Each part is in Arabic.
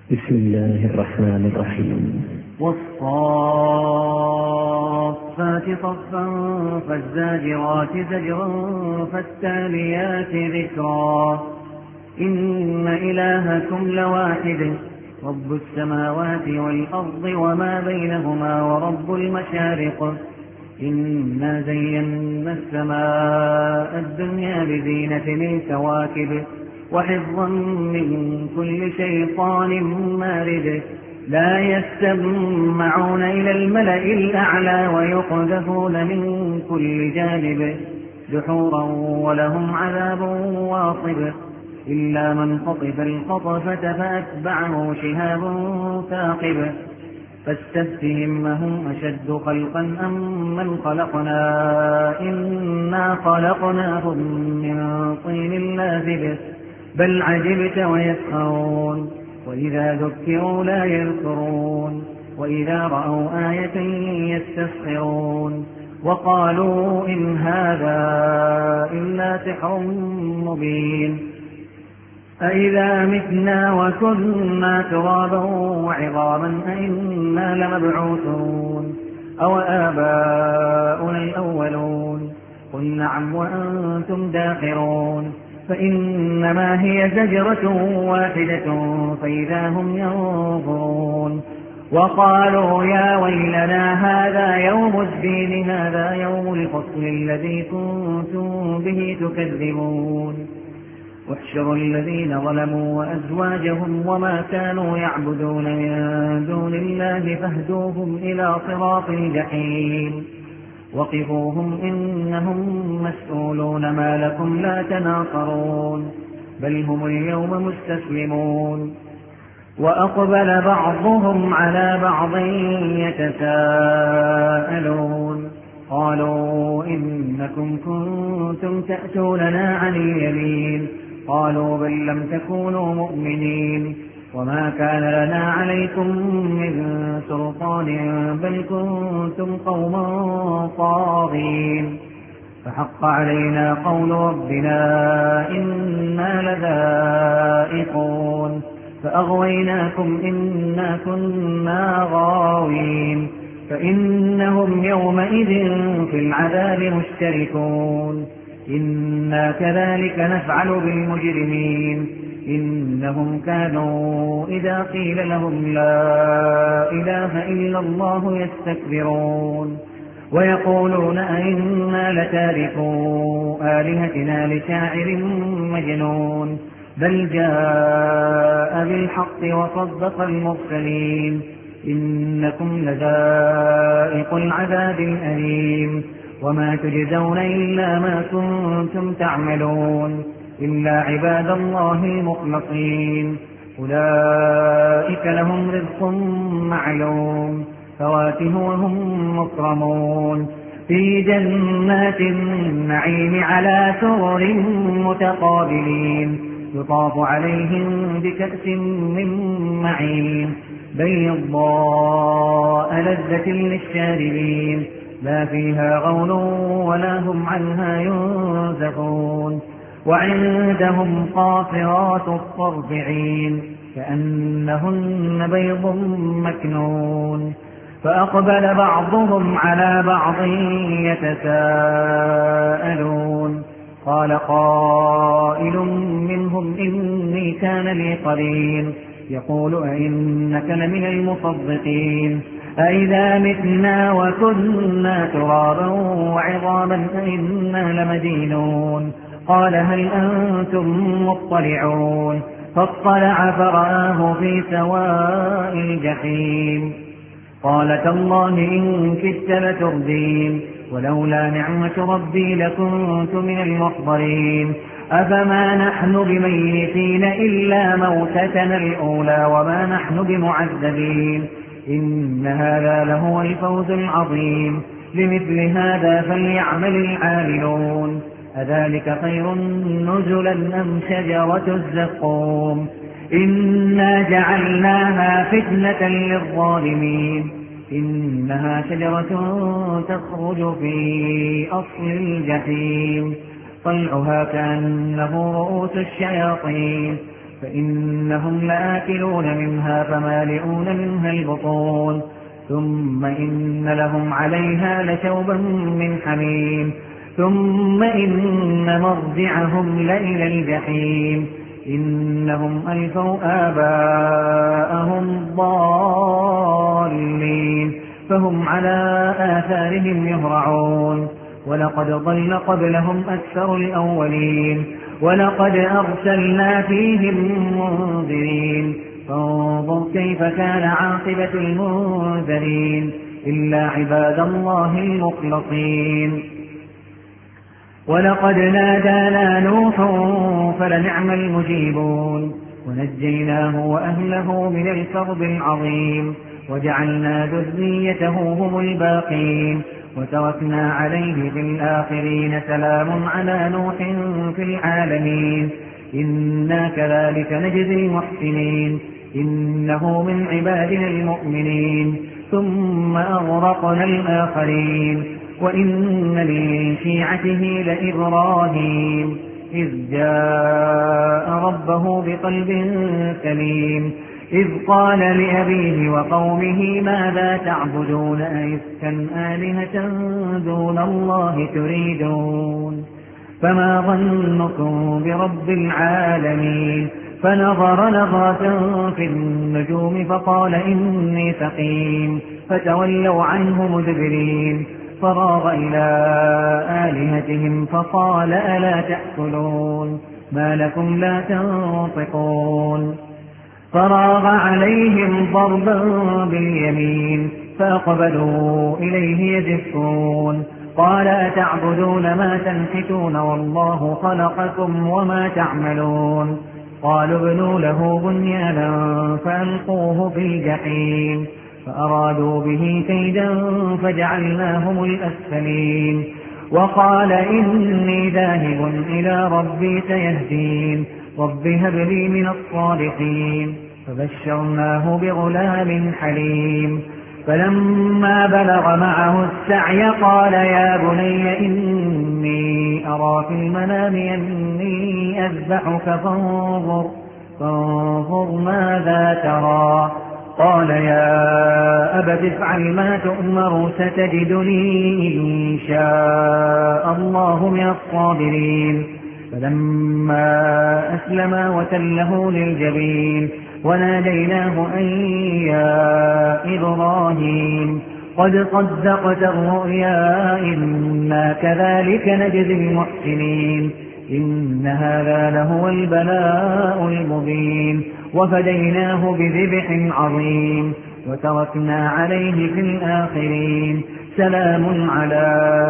بسم الله الرحمن الرحيم. والصافات صفا فالزاجرات زجرا فالتاليات ذكرا إن إلهكم لواحد رب السماوات والأرض وما بينهما ورب المشارق إنا زينا السماء الدنيا بزينة الكواكب وحفظا من كل شيطان مارد لا يستمعون إلى الملأ الأعلى ويقذفون من كل جانب دحورا ولهم عذاب واصب إلا من خطف الخطفة فأتبعه شهاب ثاقب فاستفتهم هم أشد خلقا أم من خلقنا إنا خلقناهم من طين لازب بل عجبت ويسخرون وإذا ذكروا لا يذكرون وإذا رأوا آية يستسخرون وقالوا إن هذا إلا سحر مبين أإذا متنا وكنا ترابا وعظاما أإنا لمبعوثون أو آباؤنا الأولون قل نعم وأنتم داخرون فإنما هي زجرة واحدة فإذا هم ينظرون وقالوا يا ويلنا هذا يوم الدين هذا يوم الفصل الذي كنتم به تكذبون واحشروا الذين ظلموا وأزواجهم وما كانوا يعبدون من دون الله فاهدوهم إلى صراط الجحيم وقفوهم إنهم مسؤولون ما لكم لا تناصرون بل هم اليوم مستسلمون وأقبل بعضهم على بعض يتساءلون قالوا إنكم كنتم تأتوننا عن اليمين قالوا بل لم تكونوا مؤمنين وما كان لنا عليكم من سلطان بل كنتم قوما طاغين فحق علينا قول ربنا إنا لذائقون فأغويناكم إنا كنا غاوين فإنهم يومئذ في العذاب مشتركون إنا كذلك نفعل بالمجرمين إنهم كانوا إذا قيل لهم لا إله إلا الله يستكبرون ويقولون أئنا لتاركو آلهتنا لشاعر مجنون بل جاء بالحق وصدق المرسلين إنكم لذائق العذاب الأليم وما تجزون إلا ما كنتم تعملون إلا عباد الله المخلصين أولئك لهم رزق معلوم فواكه وهم مكرمون في جنات النعيم على سرر متقابلين يطاف عليهم بكأس من معين بيضاء لذة للشاربين لا فيها غول ولا هم عنها ينزفون وعندهم قاصرات الطرف عين كأنهن بيض مكنون فأقبل بعضهم على بعض يتساءلون قال قائل منهم إني كان لي قرين يقول أئنك لمن المصدقين أئذا متنا وكنا ترابا وعظاما أئنا لمدينون قال هل أنتم مطلعون فاطلع فرآه في سواء الجحيم قال تالله إن كدت لتردين ولولا نعمة ربي لكنت من المحضرين أفما نحن بميتين إلا موتتنا الأولى وما نحن بمعذبين إن هذا لهو الفوز العظيم لمثل هذا فليعمل العاملون أذلك خير نزلا أم شجرة الزقوم إنا جعلناها فتنة للظالمين إنها شجرة تخرج في أصل الجحيم طلعها كأنه رؤوس الشياطين فإنهم لآكلون منها فمالئون منها البطون ثم إن لهم عليها لشوبا من حميم ثم إن مرجعهم لإلى الجحيم إنهم ألفوا آباءهم ضالين فهم على آثارهم يهرعون ولقد ضل قبلهم أكثر الأولين ولقد أرسلنا فيهم منذرين فانظر كيف كان عاقبة المنذرين إلا عباد الله المخلصين ولقد نادانا نوح فلنعم المجيبون ونجيناه وأهله من الكرب العظيم وجعلنا ذريته هم الباقين وتركنا عليه في الآخرين سلام على نوح في العالمين إنا كذلك نجزي المحسنين إنه من عبادنا المؤمنين ثم أغرقنا الآخرين وإن من شيعته لإبراهيم إذ جاء ربه بقلب سليم إذ قال لأبيه وقومه ماذا تعبدون أئفكا آلهة دون الله تريدون فما ظنكم برب العالمين فنظر نظرة في النجوم فقال إني سقيم فتولوا عنه مدبرين فراغ إلى آلهتهم فقال ألا تأكلون ما لكم لا تنطقون فراغ عليهم ضربا باليمين فأقبلوا إليه يزفون قال أتعبدون ما تنحتون والله خلقكم وما تعملون قالوا ابنوا له بنيانا فألقوه في الجحيم فأرادوا به كيدا فجعلناهم الأسفلين وقال إني ذاهب إلى ربي سيهدين رب هب لي من الصالحين فبشرناه بغلام حليم فلما بلغ معه السعي قال يا بني إني أرى في المنام أني أذبحك فانظر ماذا ترى قال يا أبت افعل ما تؤمر ستجدني إن شاء الله من الصابرين فلما أسلما وتله للجبين وناديناه أن يا إبراهيم قد صدقت الرؤيا إنا كذلك نجزي المحسنين إن هذا لهو البلاء المبين وفديناه بذبح عظيم وتركنا عليه في الآخرين سلام على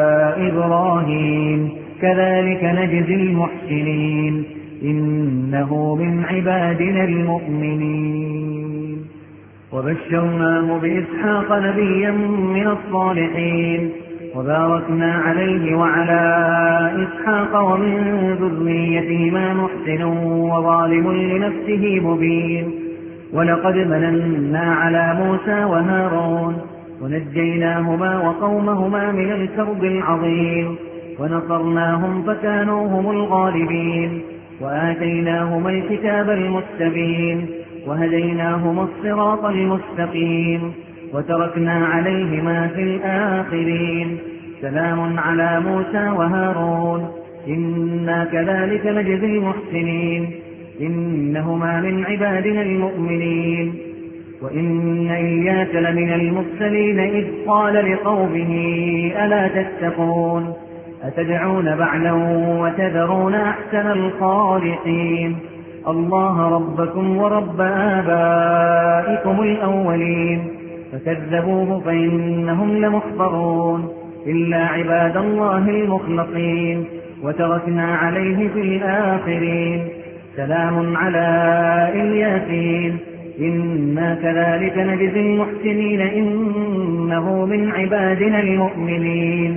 إبراهيم كذلك نجزي المحسنين إنه من عبادنا المؤمنين وبشرناه بإسحاق نبيا من الصالحين وباركنا عليه وعلى إسحاق ومن ذريتهما محسن وظالم لنفسه مبين ولقد مننا على موسى وهارون ونجيناهما وقومهما من الكرب العظيم ونصرناهم فكانوا هم الغالبين وآتيناهما الكتاب المستبين وهديناهما الصراط المستقيم وتركنا عليهما في الآخرين سلام على موسى وهارون إنا كذلك نجزي المحسنين إنهما من عبادنا المؤمنين وإن إياس لمن المرسلين إذ قال لقومه ألا تتقون أتدعون بعلا وتذرون أحسن الخالقين الله ربكم ورب آبائكم الأولين فكذبوه فإنهم لمحضرون إلا عباد الله المخلصين وتركنا عليه في الآخرين سلام على الياسين إنا كذلك نجزي المحسنين إنه من عبادنا المؤمنين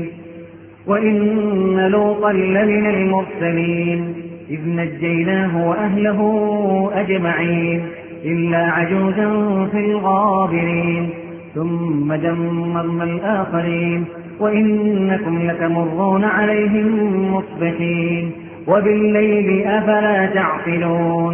وإن لوطا لمن المرسلين إذ نجيناه وأهله أجمعين إلا عجوزا في الغابرين ثم دمرنا الآخرين وإنكم لتمرون عليهم مصبحين وبالليل أفلا تعقلون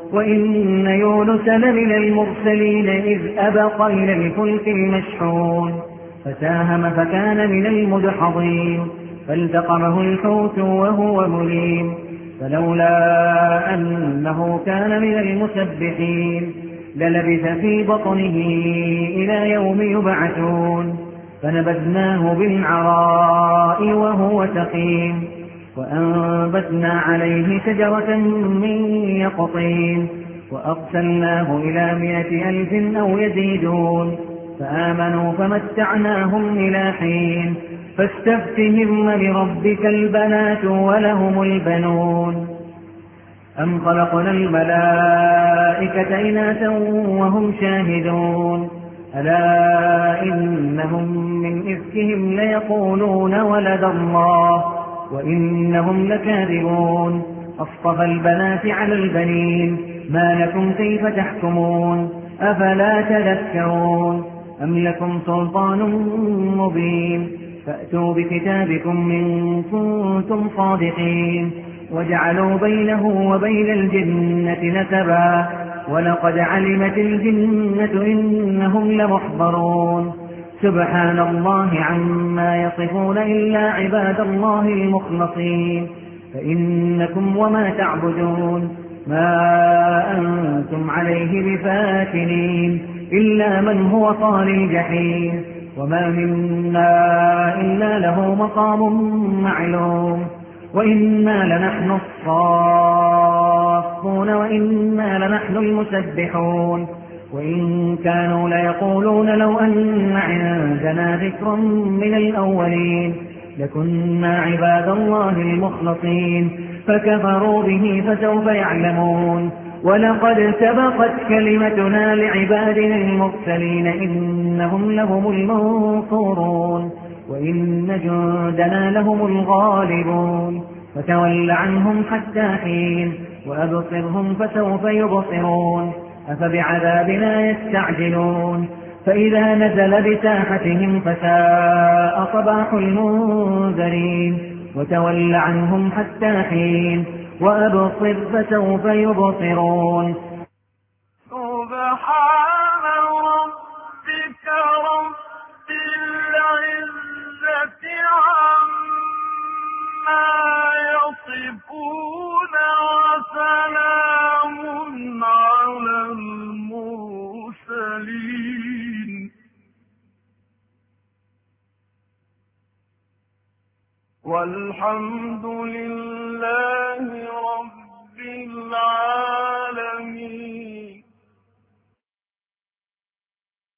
وإن يونس لمن المرسلين إذ أبق إلى الفلك المشحون فساهم فكان من المدحضين فالتقمه الحوت وهو مليم فلولا أنه كان من المسبحين للبث في بطنه إلى يوم يبعثون فنبذناه بالعراء وهو سقيم وأنبتنا عليه شجرة من يقطين وأرسلناه إلى 100,000 أو يزيدون فآمنوا فمتعناهم إلى حين فاستفتهم لربك البنات ولهم البنون أم خلقنا الملائكة إناثا وهم شاهدون ألا إنهم من إفكهم ليقولون ولد الله وإنهم لكاذبون أصطفى البنات على البنين ما لكم كيف تحكمون أفلا تذكرون أم لكم سلطان مبين فأتوا بكتابكم إن كنتم صادقين وجعلوا بينه وبين الجنة نسبا ولقد علمت الجنة إنهم لمحضرون سبحان الله عما يصفون إلا عباد الله المخلصين فإنكم وما تعبدون ما أنتم عليه بفاتنين إلا من هو صال الجحيم وما منا إلا له مقام معلوم وإنا لنحن الصافون وإنا لنحن المسبحون وإن كانوا ليقولون لو أن عندنا ذكر من الأولين لكنا عباد الله المخلصين فكفروا به فسوف يعلمون ولقد سبقت كلمتنا لعبادنا المرسلين إنهم لهم المنصورون وإن جندنا لهم الغالبون فتول عنهم حتى حين وأبصرهم فسوف يبصرون أفبعذابنا يستعجلون فإذا نزل بساحتهم فساء صباح المنذرين وتول عنهم حتى حين وأبصر فسوف يبصرون سبحان ربك رب العزة عما يصفون وسلام على المرسلين والحمد لله